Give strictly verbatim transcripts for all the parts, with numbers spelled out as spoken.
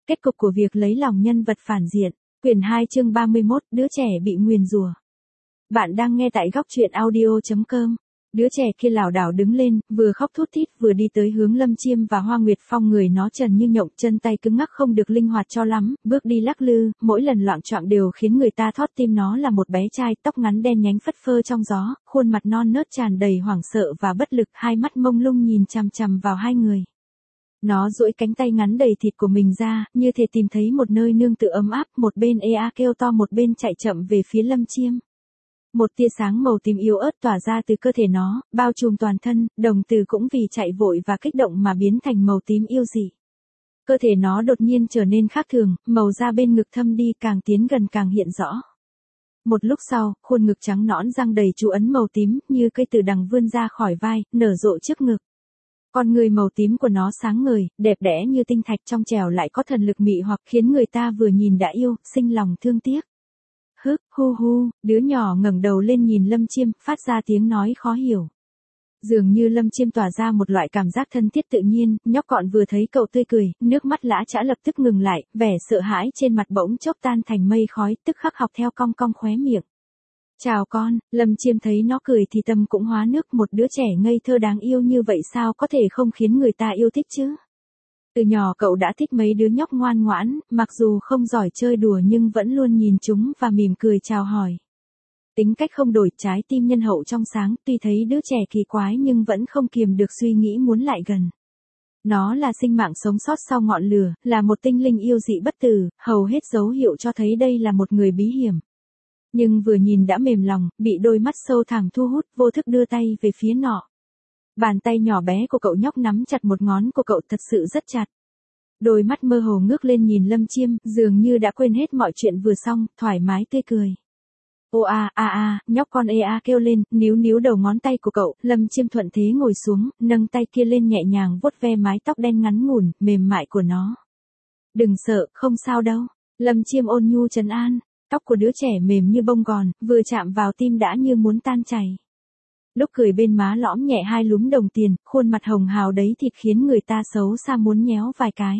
Kết cục của việc lấy lòng nhân vật phản diện. Quyển hai chương ba mươi mốt, đứa trẻ bị nguyền rủa. Bạn đang nghe tại góc truyện audio chấm com. Đứa trẻ kia lảo đảo đứng lên, vừa khóc thút thít vừa đi tới hướng Lâm Chiêm và Hoa Nguyệt Phong, người nó trần như nhộng, chân tay cứng ngắc không được linh hoạt cho lắm, bước đi lắc lư, mỗi lần loạng choạng đều khiến người ta thót tim. Nó là một bé trai, tóc ngắn đen nhánh phất phơ trong gió, khuôn mặt non nớt tràn đầy hoảng sợ và bất lực, hai mắt mông lung nhìn chằm chằm vào hai người. Nó duỗi cánh tay ngắn đầy thịt của mình ra, như thể tìm thấy một nơi nương tựa ấm áp, một bên ê a kêu to, một bên chạy chậm về phía Lâm Chiêm. Một tia sáng màu tím yếu ớt tỏa ra từ cơ thể nó, bao trùm toàn thân, đồng tử cũng vì chạy vội và kích động mà biến thành màu tím yêu dị. Cơ thể nó đột nhiên trở nên khác thường, màu da bên ngực thâm đi, càng tiến gần càng hiện rõ. Một lúc sau, khuôn ngực trắng nõn răng đầy chú ấn màu tím, như cây tử đằng vươn ra khỏi vai, nở rộ trước ngực. Con người màu tím của nó sáng ngời, đẹp đẽ như tinh thạch, trong trẻo lại có thần lực mị hoặc, khiến người ta vừa nhìn đã yêu, sinh lòng thương tiếc. Hức, hu hu, đứa nhỏ ngẩng đầu lên nhìn Lâm Chiêm, phát ra tiếng nói khó hiểu. Dường như Lâm Chiêm tỏa ra một loại cảm giác thân thiết tự nhiên, nhóc con vừa thấy cậu tươi cười, nước mắt lã chã lập tức ngừng lại, vẻ sợ hãi trên mặt bỗng chốc tan thành mây khói, tức khắc học theo cong cong khóe miệng. Chào con, Lâm Chiêm thấy nó cười thì tâm cũng hóa nước, một đứa trẻ ngây thơ đáng yêu như vậy sao có thể không khiến người ta yêu thích chứ? Từ nhỏ cậu đã thích mấy đứa nhóc ngoan ngoãn, mặc dù không giỏi chơi đùa nhưng vẫn luôn nhìn chúng và mỉm cười chào hỏi. Tính cách không đổi, trái tim nhân hậu trong sáng, tuy thấy đứa trẻ kỳ quái nhưng vẫn không kiềm được suy nghĩ muốn lại gần. Nó là sinh mạng sống sót sau ngọn lửa, là một tinh linh yêu dị bất tử, hầu hết dấu hiệu cho thấy đây là một người bí hiểm. Nhưng vừa nhìn đã mềm lòng, bị đôi mắt sâu thẳm thu hút, vô thức đưa tay về phía nọ. Bàn tay nhỏ bé của cậu nhóc nắm chặt một ngón của cậu thật sự rất chặt. Đôi mắt mơ hồ ngước lên nhìn Lâm Chiêm, dường như đã quên hết mọi chuyện vừa xong, thoải mái tươi cười. Ô a a a, nhóc con ê a kêu lên, níu níu đầu ngón tay của cậu. Lâm Chiêm thuận thế ngồi xuống, nâng tay kia lên nhẹ nhàng vuốt ve mái tóc đen ngắn ngủn, mềm mại của nó. Đừng sợ, không sao đâu. Lâm Chiêm ôn nhu trấn an. Tóc của đứa trẻ mềm như bông gòn, vừa chạm vào tim đã như muốn tan chảy. Lúc cười bên má lõm nhẹ hai lúm đồng tiền, khuôn mặt hồng hào đấy thịt khiến người ta xấu xa muốn nhéo vài cái.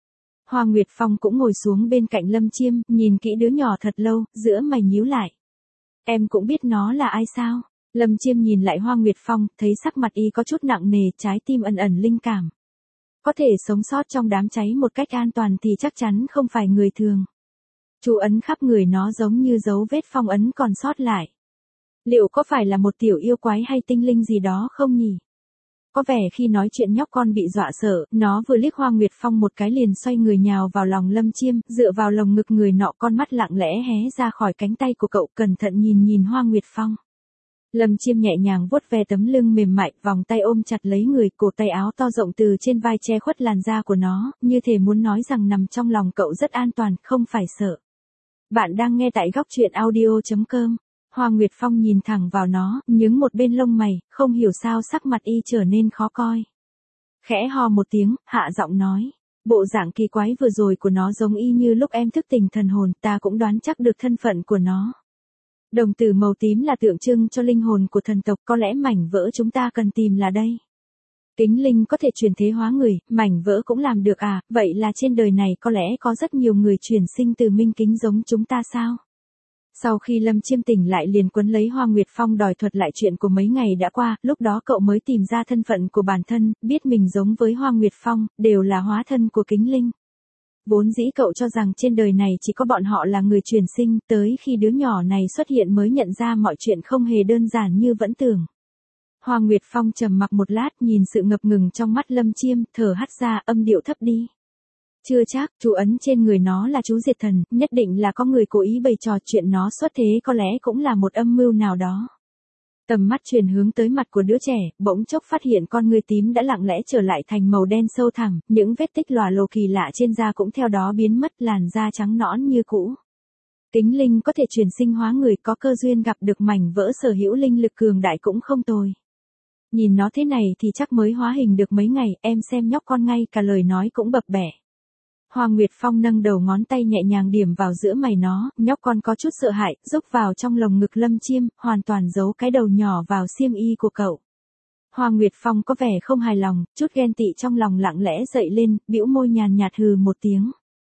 Hoa Nguyệt Phong cũng ngồi xuống bên cạnh Lâm Chiêm, nhìn kỹ đứa nhỏ thật lâu, giữa mày nhíu lại. Em cũng biết nó là ai sao? Lâm Chiêm nhìn lại Hoa Nguyệt Phong, thấy sắc mặt y có chút nặng nề, trái tim ẩn ẩn linh cảm. Có thể sống sót trong đám cháy một cách an toàn thì chắc chắn không phải người thường. Chú ấn khắp người nó giống như dấu vết phong ấn còn sót lại. Liệu có phải là một tiểu yêu quái hay tinh linh gì đó không nhỉ? Có vẻ khi nói chuyện nhóc con bị dọa sợ, nó vừa liếc Hoa Nguyệt Phong một cái liền xoay người nhào vào lòng Lâm Chiêm, dựa vào lồng ngực người nọ, con mắt lặng lẽ hé ra khỏi cánh tay của cậu, cẩn thận nhìn nhìn Hoa Nguyệt Phong. Lâm Chiêm nhẹ nhàng vuốt ve tấm lưng mềm mại, vòng tay ôm chặt lấy người, cổ tay áo to rộng từ trên vai che khuất làn da của nó, như thể muốn nói rằng nằm trong lòng cậu rất an toàn, không phải sợ. Bạn đang nghe tại góc truyện audio chấm com. Hoa Nguyệt Phong nhìn thẳng vào nó, nhướng một bên lông mày, không hiểu sao sắc mặt y trở nên khó coi. Khẽ ho một tiếng, hạ giọng nói, bộ dạng kỳ quái vừa rồi của nó giống y như lúc em thức tỉnh thần hồn, ta cũng đoán chắc được thân phận của nó. Đồng tử màu tím là tượng trưng cho linh hồn của thần tộc, có lẽ mảnh vỡ chúng ta cần tìm là đây. Kính linh có thể chuyển thế hóa người, mảnh vỡ cũng làm được à, vậy là trên đời này có lẽ có rất nhiều người chuyển sinh từ minh kính giống chúng ta sao? Sau khi Lâm Chiêm tỉnh lại liền quấn lấy Hoa Nguyệt Phong đòi thuật lại chuyện của mấy ngày đã qua, lúc đó cậu mới tìm ra thân phận của bản thân, biết mình giống với Hoa Nguyệt Phong, đều là hóa thân của kính linh. Vốn dĩ cậu cho rằng trên đời này chỉ có bọn họ là người chuyển sinh, tới khi đứa nhỏ này xuất hiện mới nhận ra mọi chuyện không hề đơn giản như vẫn tưởng. Hoa Nguyệt Phong trầm mặc một lát, nhìn sự ngập ngừng trong mắt Lâm Chiêm, thở hắt ra, âm điệu thấp đi. Chưa chắc, chú ấn trên người nó là chú diệt thần, nhất định là có người cố ý bày trò chuyện nó xuất thế, có lẽ cũng là một âm mưu nào đó. Tầm mắt chuyển hướng tới mặt của đứa trẻ, bỗng chốc phát hiện con người tím đã lặng lẽ trở lại thành màu đen sâu thẳm, những vết tích lòa lồ kỳ lạ trên da cũng theo đó biến mất, làn da trắng nõn như cũ. Kính linh có thể chuyển sinh hóa người, có cơ duyên gặp được mảnh vỡ sở hữu linh lực cường đại cũng không tồi. Nhìn nó thế này thì chắc mới hóa hình được mấy ngày, em xem nhóc con ngay cả lời nói cũng bập bẹ. Hoa Nguyệt Phong nâng đầu ngón tay nhẹ nhàng điểm vào giữa mày nó, nhóc con có chút sợ hãi, rúc vào trong lồng ngực Lâm Chiêm, hoàn toàn giấu cái đầu nhỏ vào xiêm y của cậu. Hoa Nguyệt Phong có vẻ không hài lòng, chút ghen tị trong lòng lặng lẽ dậy lên, bĩu môi nhàn nhạt hừ một tiếng.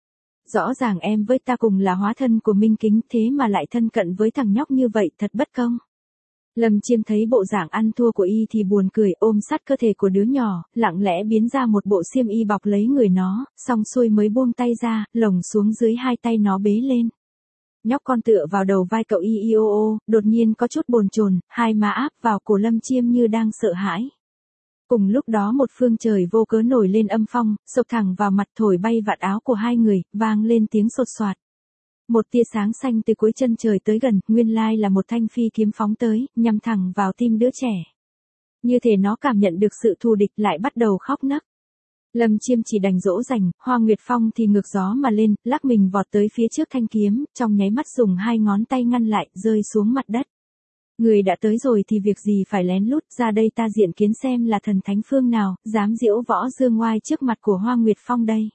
Rõ ràng em với ta cùng là hóa thân của Minh Kính thế mà lại thân cận với thằng nhóc như vậy thật bất công. Lâm Chiêm thấy bộ dạng ăn thua của y thì buồn cười, ôm sát cơ thể của đứa nhỏ, lặng lẽ biến ra một bộ xiêm y bọc lấy người nó, xong xuôi mới buông tay ra, lồng xuống dưới hai tay nó bế lên. Nhóc con tựa vào đầu vai cậu y y ô ô, đột nhiên có chút bồn chồn, hai má áp vào cổ Lâm Chiêm như đang sợ hãi. Cùng lúc đó một phương trời vô cớ nổi lên âm phong, sộc thẳng vào mặt thổi bay vạt áo của hai người, vang lên tiếng sột soạt. Một tia sáng xanh từ cuối chân trời tới gần, nguyên lai là một thanh phi kiếm phóng tới, nhằm thẳng vào tim đứa trẻ. Như thể nó cảm nhận được sự thù địch lại bắt đầu khóc nấc. Lâm Chiêm chỉ đành dỗ dành, Hoa Nguyệt Phong thì ngược gió mà lên, lắc mình vọt tới phía trước thanh kiếm, trong nháy mắt dùng hai ngón tay ngăn lại, rơi xuống mặt đất. Người đã tới rồi thì việc gì phải lén lút, ra đây ta diện kiến xem là thần thánh phương nào, dám diễu võ dương ngoai trước mặt của Hoa Nguyệt Phong đây.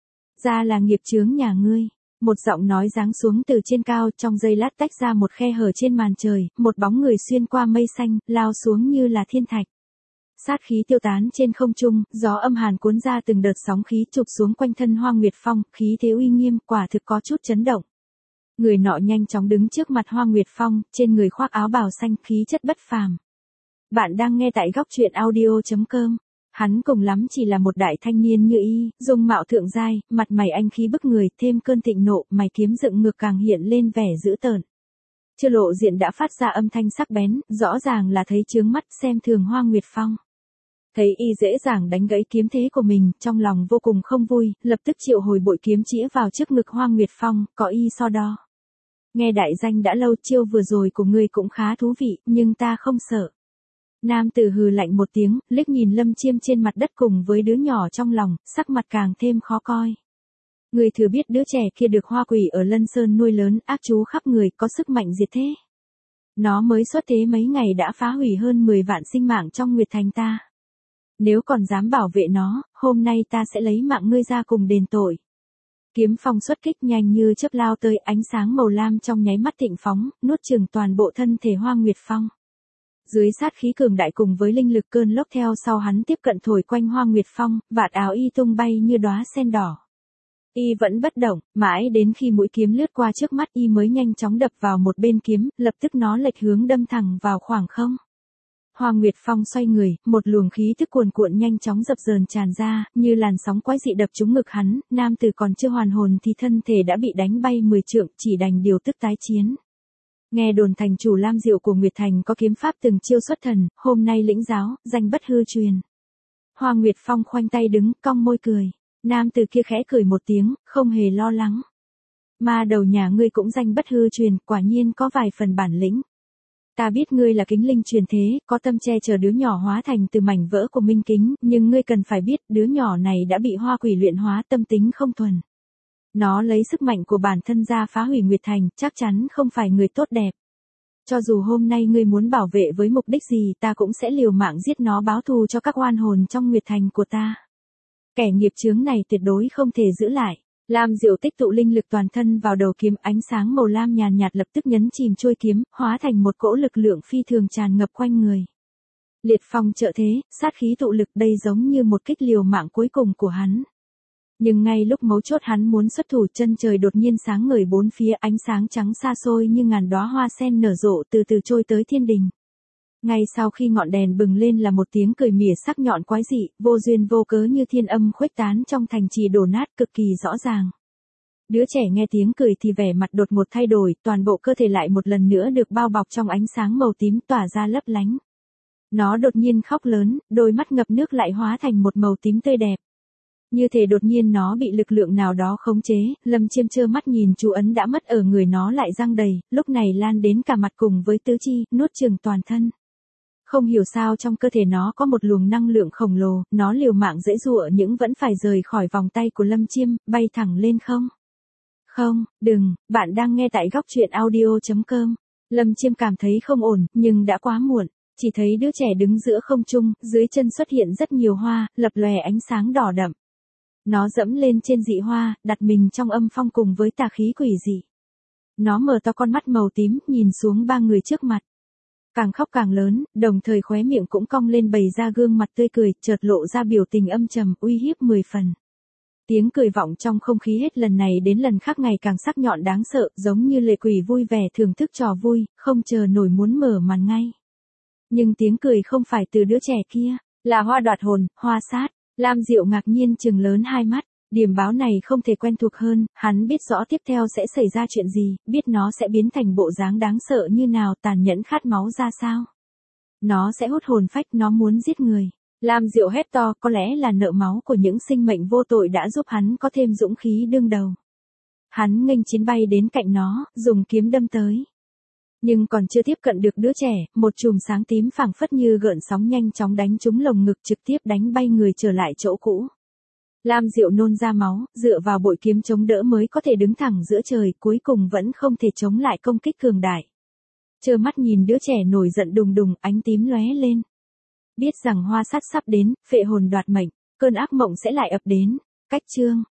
Ra là nghiệp chướng nhà ngươi. Một giọng nói giáng xuống từ trên cao, trong giây lát tách ra một khe hở trên màn trời, một bóng người xuyên qua mây xanh, lao xuống như là thiên thạch. Sát khí tiêu tán trên không trung, gió âm hàn cuốn ra từng đợt sóng khí chụp xuống quanh thân Hoa Nguyệt Phong, khí thế uy nghiêm, quả thực có chút chấn động. Người nọ nhanh chóng đứng trước mặt Hoa Nguyệt Phong, trên người khoác áo bào xanh, khí chất bất phàm. Bạn đang nghe tại góc truyện audio chấm com. Hắn cùng lắm chỉ là một đại thanh niên như y, dung mạo thượng giai, mặt mày anh khí bức người, thêm cơn thịnh nộ, mày kiếm dựng ngược càng hiện lên vẻ dữ tợn. Chưa lộ diện đã phát ra âm thanh sắc bén, rõ ràng là thấy chướng mắt xem thường Hoa Nguyệt Phong. Thấy y dễ dàng đánh gãy kiếm thế của mình, trong lòng vô cùng không vui, lập tức triệu hồi bội kiếm chĩa vào trước ngực Hoa Nguyệt Phong, có y so đo. Nghe đại danh đã lâu, chiêu vừa rồi của ngươi cũng khá thú vị, nhưng ta không sợ. Nam tử hừ lạnh một tiếng, liếc nhìn Lâm Chiêm trên mặt đất cùng với đứa nhỏ trong lòng, sắc mặt càng thêm khó coi. Người thừa biết đứa trẻ kia được hoa quỷ ở Lân Sơn nuôi lớn, ác chú khắp người, có sức mạnh diệt thế. Nó mới xuất thế mấy ngày đã phá hủy hơn mười vạn sinh mạng trong Nguyệt Thành ta. Nếu còn dám bảo vệ nó, hôm nay ta sẽ lấy mạng ngươi ra cùng đền tội. Kiếm phong xuất kích nhanh như chớp lao tới, ánh sáng màu lam trong nháy mắt thịnh phóng, nuốt chửng toàn bộ thân thể Hoa Nguyệt Phong. Dưới sát khí cường đại cùng với linh lực cơn lốc theo sau hắn tiếp cận thổi quanh Hoa Nguyệt Phong, vạt áo y tung bay như đóa sen đỏ. Y vẫn bất động, mãi đến khi mũi kiếm lướt qua trước mắt y mới nhanh chóng đập vào một bên kiếm, lập tức nó lệch hướng đâm thẳng vào khoảng không. Hoa Nguyệt Phong xoay người, một luồng khí tức cuồn cuộn nhanh chóng dập dờn tràn ra, như làn sóng quái dị đập trúng ngực hắn, nam tử còn chưa hoàn hồn thì thân thể đã bị đánh bay mười trượng, chỉ đành điều tức tái chiến. Nghe đồn thành chủ Lam Diệu của Nguyệt Thành có kiếm pháp từng chiêu xuất thần, hôm nay lĩnh giáo, danh bất hư truyền. Hoa Nguyệt Phong khoanh tay đứng, cong môi cười. Nam tử kia khẽ cười một tiếng, không hề lo lắng. Ma đầu nhà ngươi cũng danh bất hư truyền, quả nhiên có vài phần bản lĩnh. Ta biết ngươi là kính linh truyền thế, có tâm che chở đứa nhỏ hóa thành từ mảnh vỡ của Minh Kính, nhưng ngươi cần phải biết, đứa nhỏ này đã bị hoa quỷ luyện hóa, tâm tính không thuần. Nó lấy sức mạnh của bản thân ra phá hủy Nguyệt Thành, chắc chắn không phải người tốt đẹp. Cho dù hôm nay ngươi muốn bảo vệ với mục đích gì, ta cũng sẽ liều mạng giết nó báo thù cho các oan hồn trong Nguyệt Thành của ta. Kẻ nghiệp chướng này tuyệt đối không thể giữ lại. Lam Diệu tích tụ linh lực toàn thân vào đầu kiếm, ánh sáng màu lam nhàn nhạt lập tức nhấn chìm trôi kiếm, hóa thành một cỗ lực lượng phi thường tràn ngập quanh người. Liệt phong trợ thế, sát khí tụ lực, đây giống như một kích liều mạng cuối cùng của hắn. Nhưng ngay lúc mấu chốt hắn muốn xuất thủ, chân trời đột nhiên sáng ngời bốn phía, ánh sáng trắng xa xôi như ngàn đóa hoa sen nở rộ từ từ trôi tới thiên đình. Ngay sau khi ngọn đèn bừng lên là một tiếng cười mỉa sắc nhọn quái dị, vô duyên vô cớ như thiên âm khuếch tán trong thành trì đổ nát, cực kỳ rõ ràng. Đứa trẻ nghe tiếng cười thì vẻ mặt đột ngột thay đổi, toàn bộ cơ thể lại một lần nữa được bao bọc trong ánh sáng màu tím tỏa ra lấp lánh. Nó đột nhiên khóc lớn, đôi mắt ngập nước lại hóa thành một màu tím tươi đẹp. Như thể đột nhiên nó bị lực lượng nào đó khống chế, Lâm Chiêm trơ mắt nhìn chú ấn đã mất ở người nó lại răng đầy, lúc này lan đến cả mặt cùng với tứ chi, nuốt chửng toàn thân. Không hiểu sao trong cơ thể nó có một luồng năng lượng khổng lồ, nó liều mạng giãy giụa nhưng vẫn phải rời khỏi vòng tay của Lâm Chiêm, bay thẳng lên không. Không, đừng, bạn đang nghe tại góc truyện audio chấm com. Lâm Chiêm cảm thấy không ổn, nhưng đã quá muộn. Chỉ thấy đứa trẻ đứng giữa không trung, dưới chân xuất hiện rất nhiều hoa, lập lòe ánh sáng đỏ đậm. Nó dẫm lên trên dị hoa, đặt mình trong âm phong cùng với tà khí quỷ dị. Nó mở to con mắt màu tím, nhìn xuống ba người trước mặt. Càng khóc càng lớn, đồng thời khóe miệng cũng cong lên bày ra gương mặt tươi cười, chợt lộ ra biểu tình âm trầm, uy hiếp mười phần. Tiếng cười vọng trong không khí hết lần này đến lần khác ngày càng sắc nhọn đáng sợ, giống như lệ quỷ vui vẻ thưởng thức trò vui, không chờ nổi muốn mở màn ngay. Nhưng tiếng cười không phải từ đứa trẻ kia, là Hoa đoạt hồn, Hoa sát. Lam Diệu ngạc nhiên trừng lớn hai mắt, điểm báo này không thể quen thuộc hơn, hắn biết rõ tiếp theo sẽ xảy ra chuyện gì, biết nó sẽ biến thành bộ dáng đáng sợ như nào, tàn nhẫn khát máu ra sao. Nó sẽ hút hồn phách, nó muốn giết người. Lam Diệu hét to, có lẽ là nợ máu của những sinh mệnh vô tội đã giúp hắn có thêm dũng khí đương đầu. Hắn nghênh chiến bay đến cạnh nó, dùng kiếm đâm tới. Nhưng còn chưa tiếp cận được đứa trẻ, một chùm sáng tím phảng phất như gợn sóng nhanh chóng đánh trúng lồng ngực, trực tiếp đánh bay người trở lại chỗ cũ. Lam Diệu nôn ra máu, dựa vào bội kiếm chống đỡ mới có thể đứng thẳng giữa trời, cuối cùng vẫn không thể chống lại công kích cường đại. Trơ mắt nhìn đứa trẻ nổi giận đùng đùng, ánh tím lóe lên. Biết rằng Hoa sát sắp đến, phệ hồn đoạt mệnh, cơn ác mộng sẽ lại ập đến. Cách chương